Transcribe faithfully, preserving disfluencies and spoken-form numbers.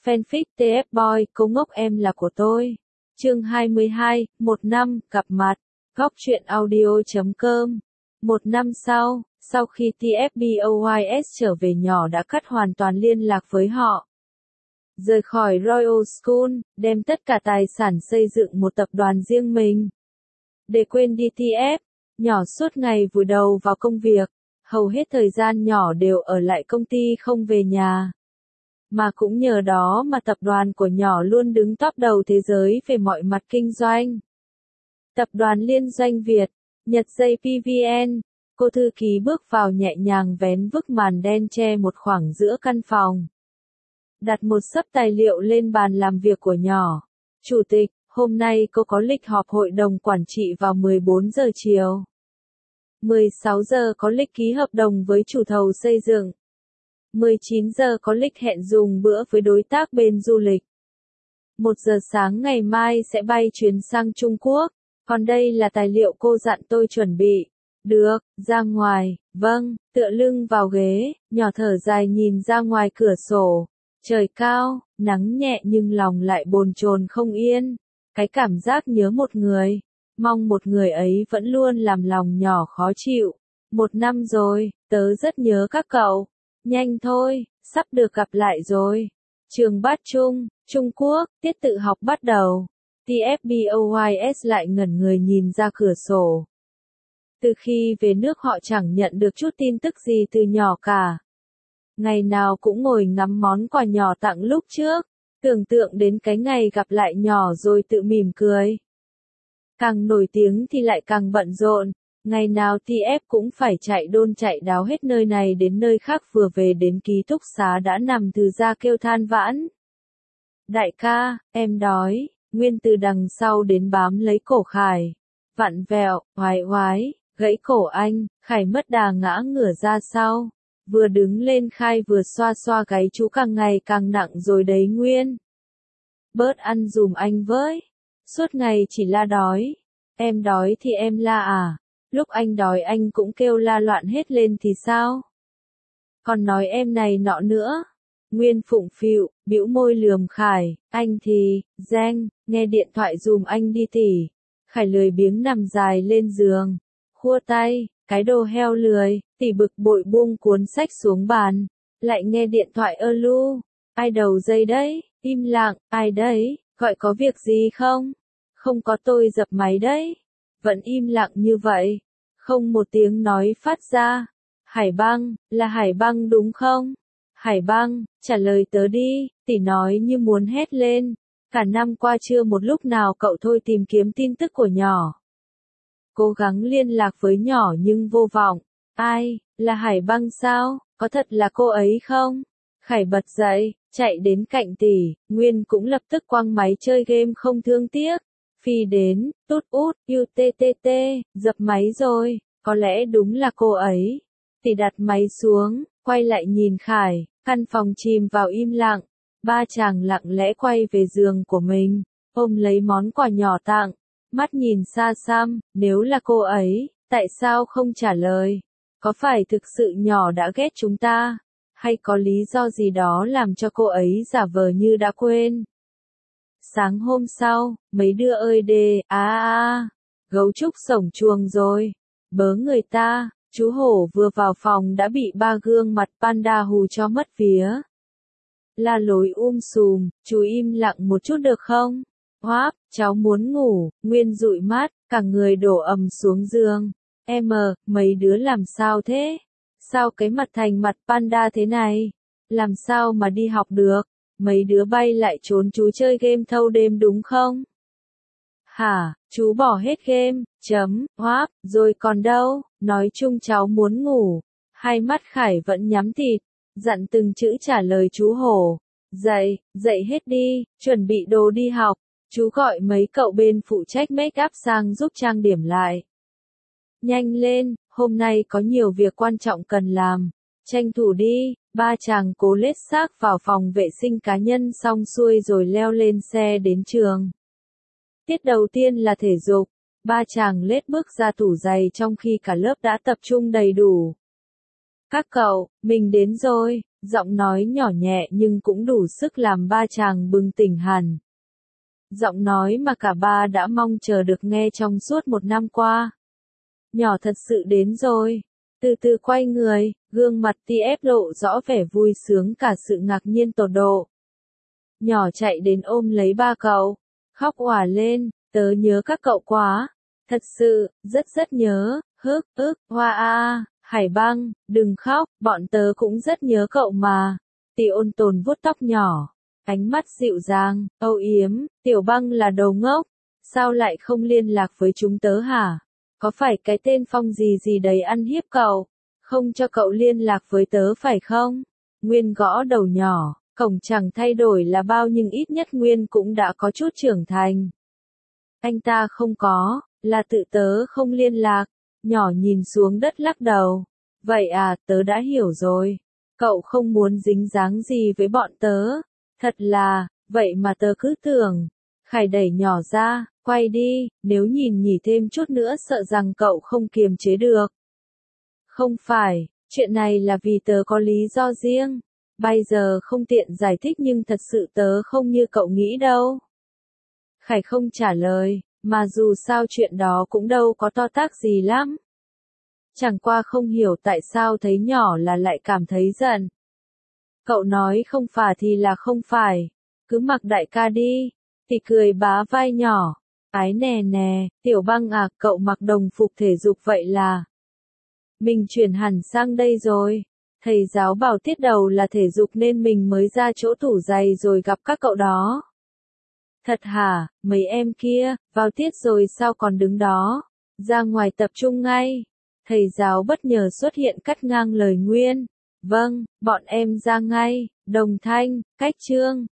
Fanfic tê ép Boy, cô ngốc em là của tôi. Chương hai mươi hai, một năm, gặp mặt. Góc truyện audio chấm com. Một năm sau, sau khi tê ép Boys trở về nhỏ đã cắt hoàn toàn liên lạc với họ. Rời khỏi Royal School, đem tất cả tài sản xây dựng một tập đoàn riêng mình. Để quên đi tê ép, nhỏ suốt ngày vùi đầu vào công việc, hầu hết thời gian nhỏ đều ở lại công ty không về nhà. Mà cũng nhờ đó mà tập đoàn của nhỏ luôn đứng top đầu thế giới về mọi mặt kinh doanh. Tập đoàn Liên doanh Việt, Nhật Dây pê vê en, cô thư ký bước vào nhẹ nhàng vén vức màn đen che một khoảng giữa căn phòng. Đặt một xấp tài liệu lên bàn làm việc của nhỏ. Chủ tịch, hôm nay cô có lịch họp hội đồng quản trị vào mười bốn giờ chiều. mười sáu giờ có lịch ký hợp đồng với chủ thầu xây dựng. mười chín giờ có lịch hẹn dùng bữa với đối tác bên du lịch. một giờ sáng ngày mai sẽ bay chuyến sang Trung Quốc, còn đây là tài liệu cô dặn tôi chuẩn bị. Được, ra ngoài, vâng, tựa lưng vào ghế, nhỏ thở dài nhìn ra ngoài cửa sổ. Trời cao, nắng nhẹ nhưng lòng lại bồn chồn không yên. Cái cảm giác nhớ một người, mong một người ấy vẫn luôn làm lòng nhỏ khó chịu. Một năm rồi, tớ rất nhớ các cậu. Nhanh thôi, sắp được gặp lại rồi. Trường Bát Trung, Trung Quốc, tiết tự học bắt đầu. tê ép Boys lại ngẩn người nhìn ra cửa sổ. Từ khi về nước họ chẳng nhận được chút tin tức gì từ nhỏ cả. Ngày nào cũng ngồi ngắm món quà nhỏ tặng lúc trước, tưởng tượng đến cái ngày gặp lại nhỏ rồi tự mỉm cười. Càng nổi tiếng thì lại càng bận rộn, ngày nào tê ép cũng phải chạy đôn chạy đáo hết nơi này đến nơi khác, vừa về đến ký túc xá đã nằm từ ra kêu than vãn. Đại ca, em đói, Nguyên từ đằng sau đến bám lấy cổ Khải. Vặn vẹo, oái oái, gãy cổ anh, Khải mất đà ngã ngửa ra sau. Vừa đứng lên Khai vừa xoa xoa gáy chú, càng ngày càng nặng rồi đấy Nguyên. Bớt ăn dùm anh với. Suốt ngày chỉ la đói. Em đói thì em la à? Lúc anh đói anh cũng kêu la loạn hết lên thì sao? Còn nói em này nọ nữa. Nguyên phụng phịu, bĩu môi lườm Khải, anh thì, Giang, nghe điện thoại dùm anh đi tỉ. Khải lười biếng nằm dài lên giường. Khua tay, cái đồ heo lười, tỉ bực bội buông cuốn sách xuống bàn. Lại nghe điện thoại ơ lu. Ai đầu dây đấy, im lặng, ai đấy, gọi có việc gì không? Không có, tôi dập máy đấy. Vẫn im lặng như vậy. Không một tiếng nói phát ra. Hải Băng, là Hải Băng đúng không? Hải Băng, trả lời tớ đi, tỉ nói như muốn hét lên. Cả năm qua chưa một lúc nào cậu thôi tìm kiếm tin tức của nhỏ. Cố gắng liên lạc với nhỏ nhưng vô vọng. Ai, là Hải Băng sao? Có thật là cô ấy không? Khải bật dậy, chạy đến cạnh tỉ, Nguyên cũng lập tức quăng máy chơi game không thương tiếc. Phi đến, tút út, utttt, dập máy rồi, có lẽ đúng là cô ấy. Tỉ đặt máy xuống, quay lại nhìn Khải, căn phòng chìm vào im lặng. Ba chàng lặng lẽ quay về giường của mình, ôm lấy món quà nhỏ tặng, mắt nhìn xa xăm, nếu là cô ấy, tại sao không trả lời? Có phải thực sự nhỏ đã ghét chúng ta? Hay có lý do gì đó làm cho cô ấy giả vờ như đã quên? Sáng hôm sau, mấy đứa ơi đê, à à, gấu trúc sổng chuồng rồi, bớ người ta, chú hổ vừa vào phòng đã bị ba gương mặt panda hù cho mất vía. La lối um sùm, chú im lặng một chút được không? Hoáp, cháu muốn ngủ, Nguyên dụi mắt, cả người đổ ầm xuống giường. Em, mấy đứa làm sao thế? Sao cái mặt thành mặt panda thế này? Làm sao mà đi học được? Mấy đứa bay lại trốn chú chơi game thâu đêm đúng không? Hả, chú bỏ hết game, chấm, hoáp, rồi còn đâu, nói chung cháu muốn ngủ. Hai mắt Khải vẫn nhắm tịt, dặn từng chữ trả lời chú hổ. Dậy, dậy hết đi, chuẩn bị đồ đi học. Chú gọi mấy cậu bên phụ trách make up sang giúp trang điểm lại. Nhanh lên, hôm nay có nhiều việc quan trọng cần làm. Tranh thủ đi. Ba chàng cố lết xác vào phòng vệ sinh cá nhân xong xuôi rồi leo lên xe đến trường. Tiết đầu tiên là thể dục. Ba chàng lết bước ra tủ giày trong khi cả lớp đã tập trung đầy đủ. Các cậu, mình đến rồi, giọng nói nhỏ nhẹ nhưng cũng đủ sức làm ba chàng bừng tỉnh hẳn. Giọng nói mà cả ba đã mong chờ được nghe trong suốt một năm qua. Nhỏ thật sự đến rồi. Từ từ quay người, gương mặt tê ép lộ rõ vẻ vui sướng cả sự ngạc nhiên tột độ. Nhỏ chạy đến ôm lấy ba cậu, khóc òa lên, tớ nhớ các cậu quá. Thật sự, rất rất nhớ, hức, ức, hoa a, Hải Băng, đừng khóc, bọn tớ cũng rất nhớ cậu mà. Tì ôn tồn vuốt tóc nhỏ, ánh mắt dịu dàng, âu yếm, Tiểu Băng là đồ ngốc, sao lại không liên lạc với chúng tớ hả? Có phải cái tên Phong gì gì đấy ăn hiếp cậu, không cho cậu liên lạc với tớ phải không? Nguyên gõ đầu nhỏ, cổng chẳng thay đổi là bao nhưng ít nhất Nguyên cũng đã có chút trưởng thành. Anh ta không có, là tự tớ không liên lạc. Nhỏ nhìn xuống đất lắc đầu. Vậy à, tớ đã hiểu rồi. Cậu không muốn dính dáng gì với bọn tớ. Thật là, vậy mà tớ cứ tưởng. Khải đẩy nhỏ ra, quay đi, nếu nhìn nhỉ thêm chút nữa sợ rằng cậu không kiềm chế được. Không phải, chuyện này là vì tớ có lý do riêng. Bây giờ không tiện giải thích nhưng thật sự tớ không như cậu nghĩ đâu. Khải không trả lời, mà dù sao chuyện đó cũng đâu có to tát gì lắm. Chẳng qua không hiểu tại sao thấy nhỏ là lại cảm thấy giận. Cậu nói không phải thì là không phải, cứ mặc đại ca đi, thì cười bá vai nhỏ. Ái nè nè, Tiểu Băng à, cậu mặc đồng phục thể dục vậy là. Mình chuyển hẳn sang đây rồi. Thầy giáo bảo tiết đầu là thể dục nên mình mới ra chỗ tủ giày rồi gặp các cậu đó. Thật hả, mấy em kia, vào tiết rồi sao còn đứng đó? Ra ngoài tập trung ngay. Thầy giáo bất ngờ xuất hiện cắt ngang lời Nguyên. Vâng, bọn em ra ngay. Đồng Thanh, Cách Trương,